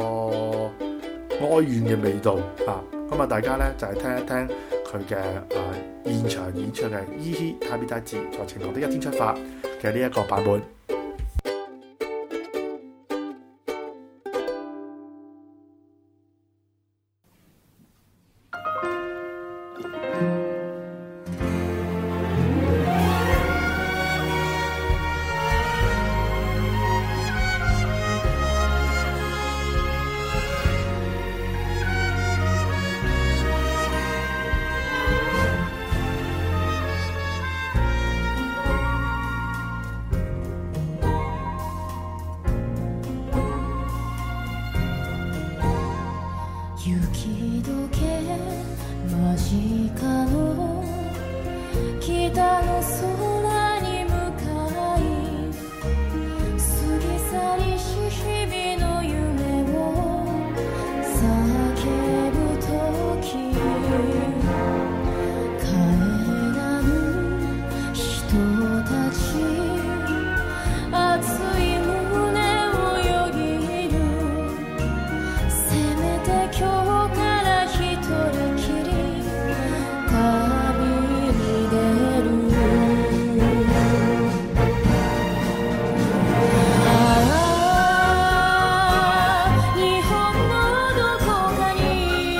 哀怨嘅味道咁大家咧就係聽一聽佢嘅現場演唱嘅 Ihi Tabitachi 在晴朗的一天出發嘅呢一個版本。 雪解け間近の北の空に向かい過ぎ去りし日々の夢を叫ぶ時帰らぬ人たち熱い胸をよぎるせめて今日から一人きり旅に出る日本のどこかに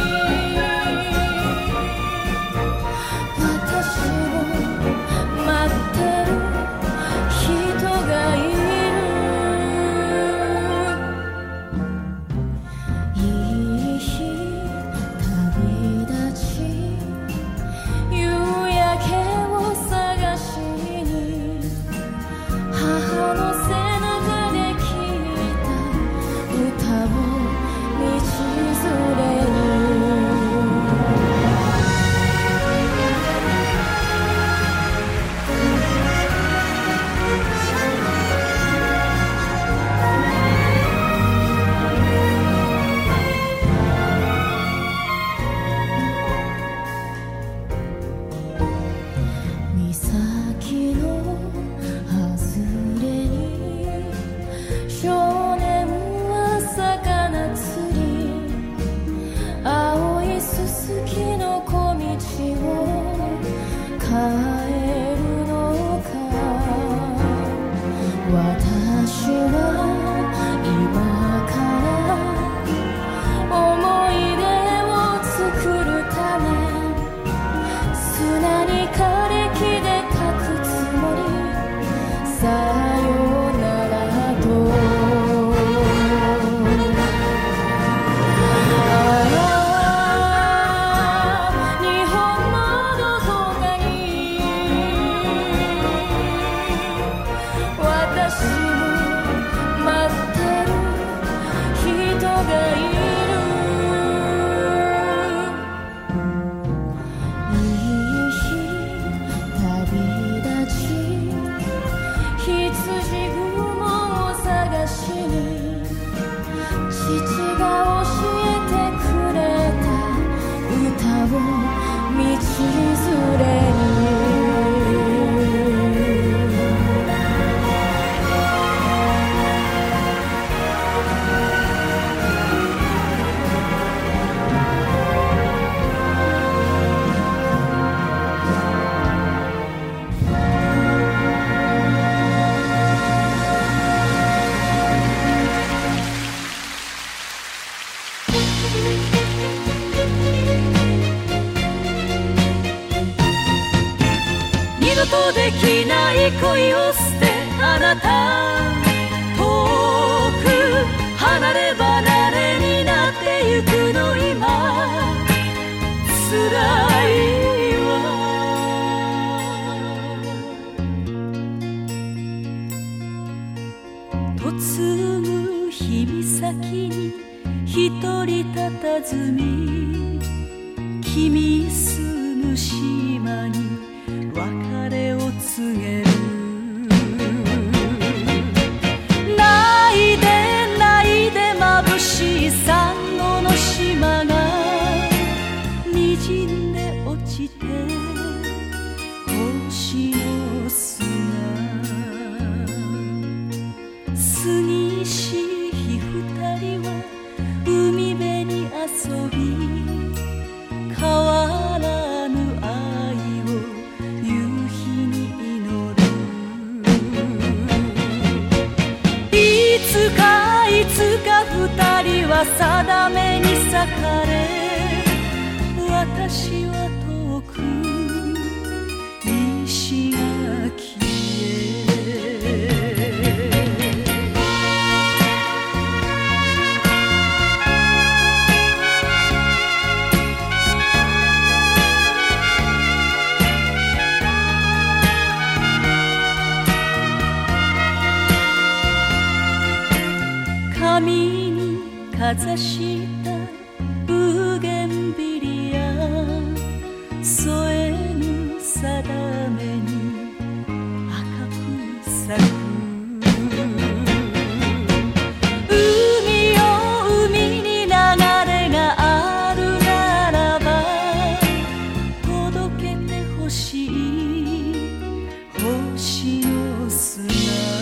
私を待ってる人がいるいい日旅立ち夕焼けを探しに母の背中で聞いた歌を道連れに岬の外れに少年は魚釣り青いすすきの小道を帰るのか私は今から思い出を作るため砂に枯れ木で書くつもりさよならと日本のどこかに私を待ってる人がいるいい日旅立ち羊雲を探しに父が教えてくれた歌を道連れに二度とできない恋を捨てあなた遠く離れ離れになってゆくの今君先に一人佇み君住む島に別れを告げる泣いて泣いて眩しいサンゴの島が滲んで落ちて星の砂杉しい二人は海辺に遊び変わらぬ愛を夕日に祈るいつか二人は定めに裂かれ私は遠く石垣髪にかざしたブーゲンビリア添えぬ定めに赤く咲く海よ海に流れがあるならば届けてほしい星の砂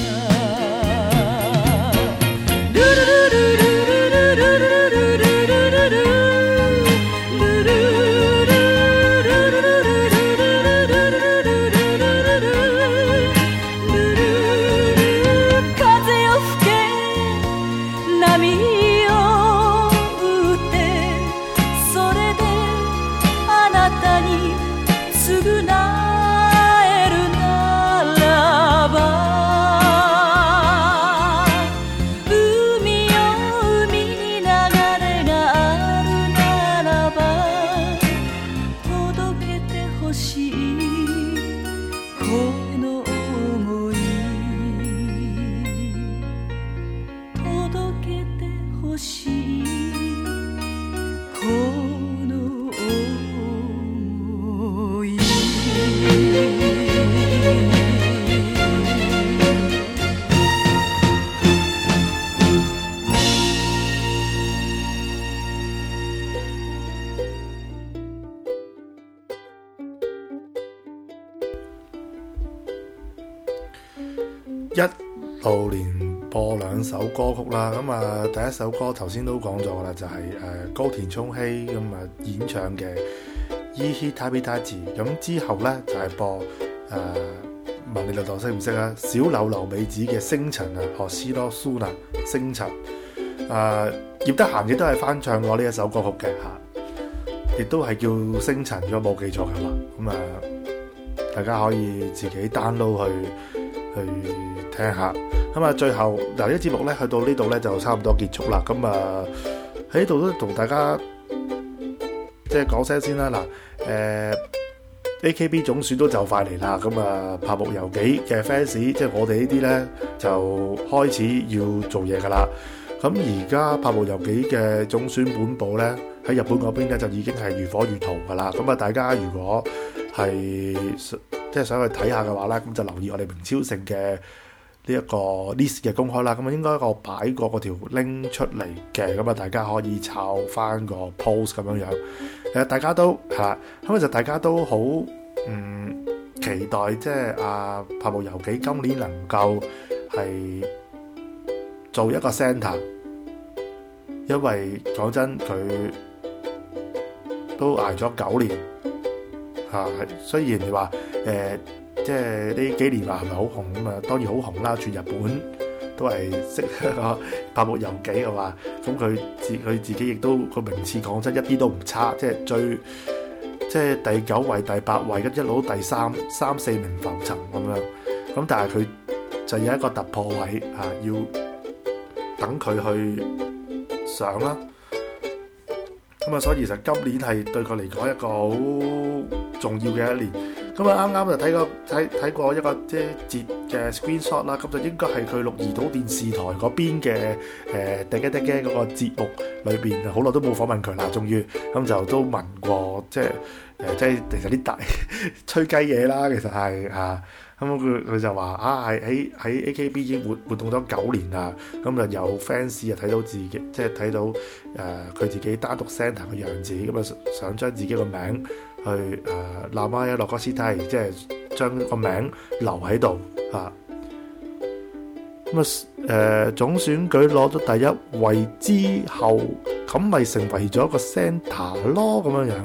一路連播兩首歌曲啦，咁啊第一首歌頭先都講咗啦，就係高田充希咁啊演唱嘅《伊希塔比塔治》，咁之後咧就係播問你老豆識唔識啊？小柳流美子嘅《星塵》啊，學斯羅蘇娜《星塵》葉德嫻亦都係翻唱過呢一首歌曲嘅嚇，亦都係叫《星塵》，如果冇記錯嘅話，咁大家可以自己 download 去聽下。咁啊，最後嗱呢個節目咧去到呢度咧就差唔多結束啦。咁喺呢度都同大家即係講聲先啦。嗱AKB 總選都就快嚟啦。咁柏木由紀嘅 fans， 即係我哋呢啲咧就開始要做嘢噶啦。咁而家柏木由紀嘅總選本部咧喺日本嗰邊咧就已經係如火如荼噶啦。咁大家如果係即係想去睇下嘅話咧，咁就留意我哋明超盛嘅呢一個 list 嘅公開啦。咁應該我擺過嗰條 link 出嚟嘅，咁大家可以抄翻個 post 咁樣樣。大家都係啦，咁就大家都好期待，即係柏木由紀今年能夠係做一個 center， 因為講真佢都捱咗9年。雖然你話即係呢幾年話係咪好紅咁啊？當然好紅啦，全日本都係識個柏木由紀嘅話，咁佢自己亦都個名次講真一啲都唔差，即係第9位、第8位一路第3、4名浮沉咁樣。咁但係佢就有一個突破位要等佢去上啦。咁所以其實今年係對佢嚟講一個好重要嘅一年。咁啱啱就睇過一個即係嘅 screenshot 啦，咁就應該係佢鹿兒島電視台嗰邊嘅廸嘅嗰個節目裏邊，好耐都冇訪問佢啦，終於咁就都問過，即係其實啲大吹雞嘢啦，其實係咁佢就話喺 AKB 已經活動咗9年啦，咁就有 fans 睇到自己，即係睇到佢自己單獨 center 嘅樣子，咁啊想將自己個名去納馬一落個屍體，即係將個名留喺度咁總選舉攞咗第1位之後，咁咪成為咗個 center 咯，咁樣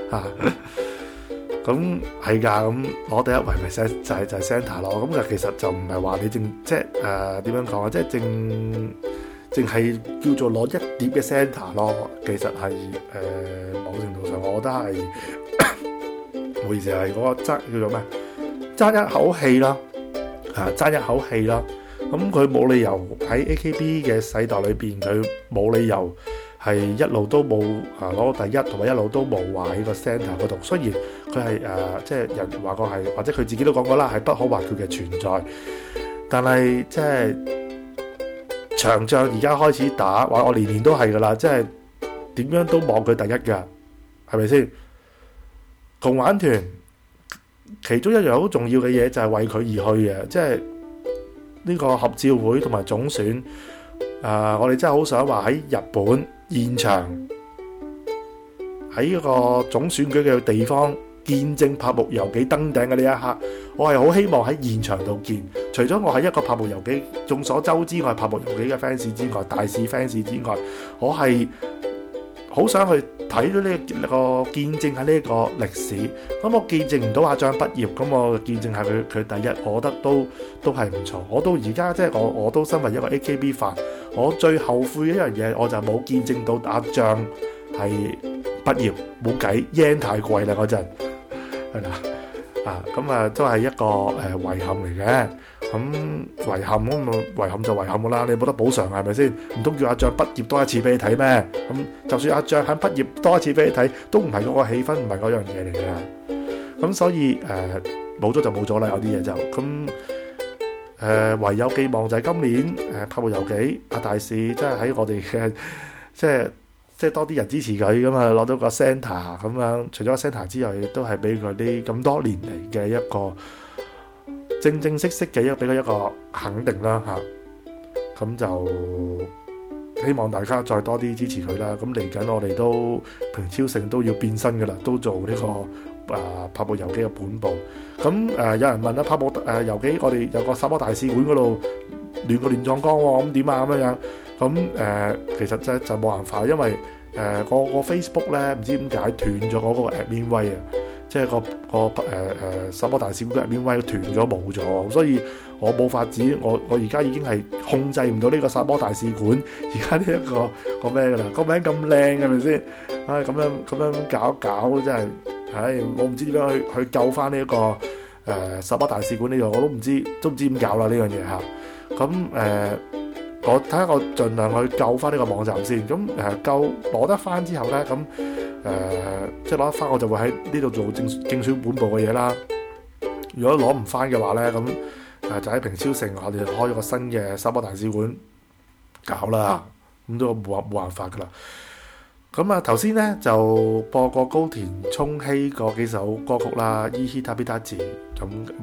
咁係㗎，咁攞第1位咪就係 center 咯。咁其實就唔係話你即係點樣講啊？即係淨係叫做攞1碟嘅 center 咯。其實係某程度上，我覺得係唔好意思，係嗰個叫做咩？爭一口氣啦，爭一口氣啦。咁佢冇理由喺 AKB 嘅世代裏邊，佢冇理由係一路都冇攞第1，同埋一路都冇話喺個 centre 嗰度。雖然佢係即係人話過係，或者佢自己都講過啦，係不可或缺嘅存在。但係即係場仗而家開始打，話我年年都係㗎啦，即係點樣都望佢第1㗎，係咪先？共玩團其中一樣好重要嘅嘢就係為佢而去嘅，即係呢個合照會同埋總選。我哋真係好想話喺日本現場喺一個總選舉嘅地方見證柏木由紀登頂嘅呢一刻，我係好希望喺現場度見。除咗我係一個柏木由紀眾所周知我係柏木由紀嘅 fans 之外，大使 fans 之外，我係好想去睇到呢個見證下呢個歷史。咁我見證唔到阿醬畢業，咁我見證下佢第1，我覺得都係唔錯。我到而家即係我都身為一個 AKB 飯，我最後悔一樣嘢，我就冇見證到阿醬係畢業，冇計 yen 太貴啦嗰陣，係啦咁都係一個遺憾嚟嘅。咁遺憾就遺憾噶啦，你冇得補償係咪先？唔通叫阿醬畢業多一次俾你睇咩？咁就算阿醬肯畢業多一次俾你睇，都唔係嗰個氣氛，唔係嗰樣嘢嚟嘅。咁所以冇咗就冇咗啦，有啲嘢就咁唯有寄望就係今年柏木由紀阿大使，即係喺我哋嘅即係多啲人支持佢咁啊，攞到個 center 咁樣。除咗 center 之外，亦都係俾佢啲咁多年嚟嘅一個正式嘅俾佢一個肯定啦咁就希望大家再多啲支持佢啦。咁嚟緊我哋都平超盛都要變身噶啦，都做呢個柏木由紀嘅本部。咁有人問啦，柏木由紀我哋有個薩摩大使館嗰度亂葬崗喎，咁點啊咁樣？咁其實就冇辦法，因為個 Facebook 咧唔知點解斷咗嗰個 admin 位啊，即係個薩摩大使館嘅 admin 位斷咗冇咗，所以我冇法子，我而家已經係控制唔到呢個薩摩大使館而家呢一個咩㗎啦，個名咁靚係咪先？咁樣搞真係，我唔知點樣去救翻呢一個薩摩大使館呢樣，我都唔知點搞啦呢樣嘢嚇。咁我睇下我盡量去救翻呢個網站先。咁救攞得翻之後咧，咁即係攞得翻，我就會喺呢度做競選本部嘅嘢啦。如果攞唔翻嘅話咧，咁就喺平超盛我哋開咗個新嘅薩摩大使館搞啦。咁都冇辦法噶啦。咁頭先咧就播過高田充希嗰幾首歌曲啦，伊希塔比達字咁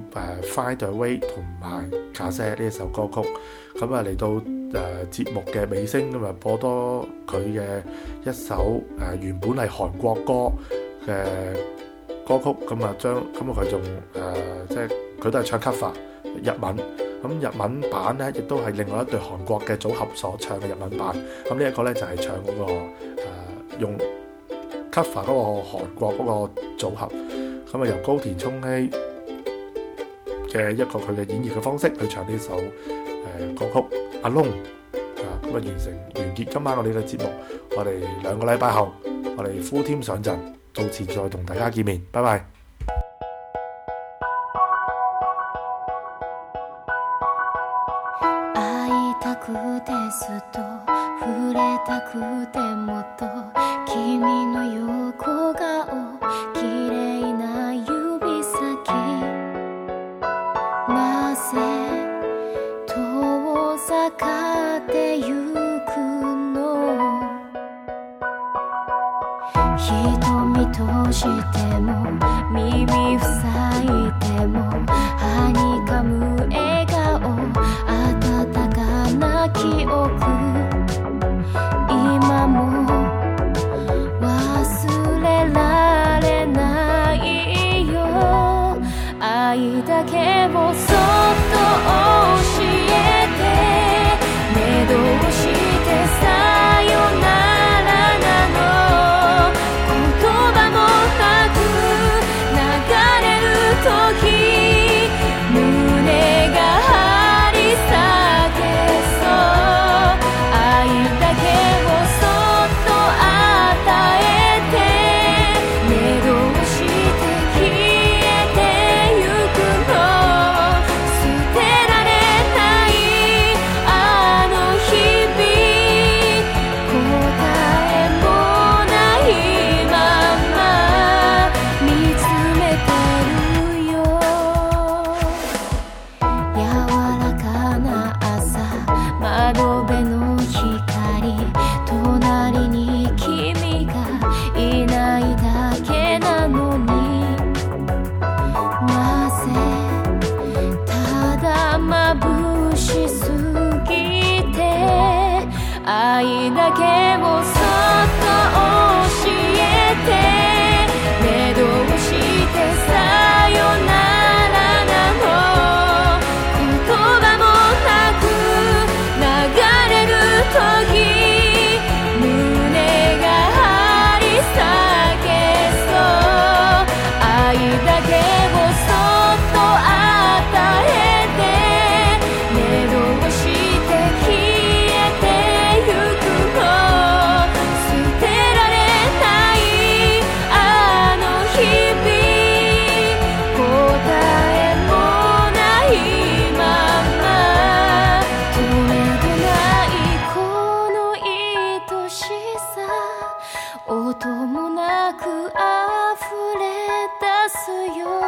Find a Way 同埋卡西呢一首歌曲。咁嚟到節目嘅尾聲，咁播多佢嘅一首原本係韓國歌嘅歌曲。咁佢仲即係佢都係唱 cover 日文。咁日文版咧亦都係另外一隊韓國嘅組合所唱嘅日文版。咁呢一個咧就係唱嗰個用 cover 嗰個韓國嗰個組合。咁由高田充希嘅一個佢嘅演繹嘅方式去唱呢首歌曲 Alone。咁完結今晚我哋嘅節目。我哋2個禮拜後，我哋 full team 上陣，到時再同大家見面。拜拜。 会いたくてずっと触れたくてもっと君の横顔綺麗な指先なぜ閉じても耳塞いでもはにかむ笑顔温かな記憶今も忘れられないよ愛だけをそっと教えて目通してさよならなの言葉もなく流れる時胸が張り裂けそう愛だけをそっと与えて目通して消えてゆくの捨てられないあの日々答えもないまま見つめてるよ柔らかな朝窓辺の光隣に君がいないだけなのになぜただ眩しすぎて愛だけをそっと教えて目通してさよならなの言葉もなく流れる時胸が張り裂けそう愛だけをそっと与えて目通して消えてゆくの捨てられないあの日々答えもないまま止めどないこの愛しさ音もなく溢れ出すよ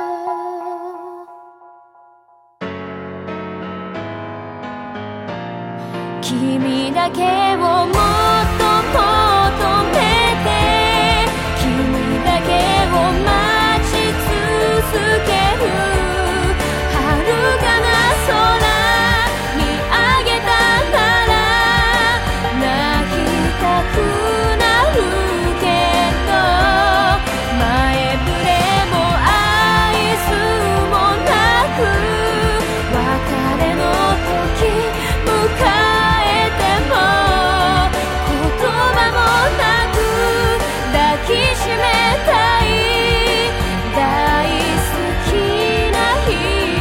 君だけをもっと求めて君だけを待ち続ける遥かな空見上げたなら泣きたくなるけど前触れも合図もなく別れの時迎えても言葉もなく抱きしめたい大好きな人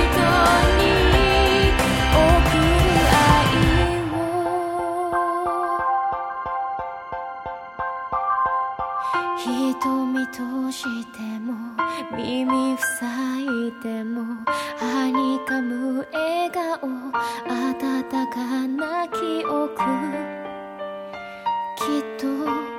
に送る愛を瞳閉じても耳塞いでもはにかむ笑顔温かな記憶きっと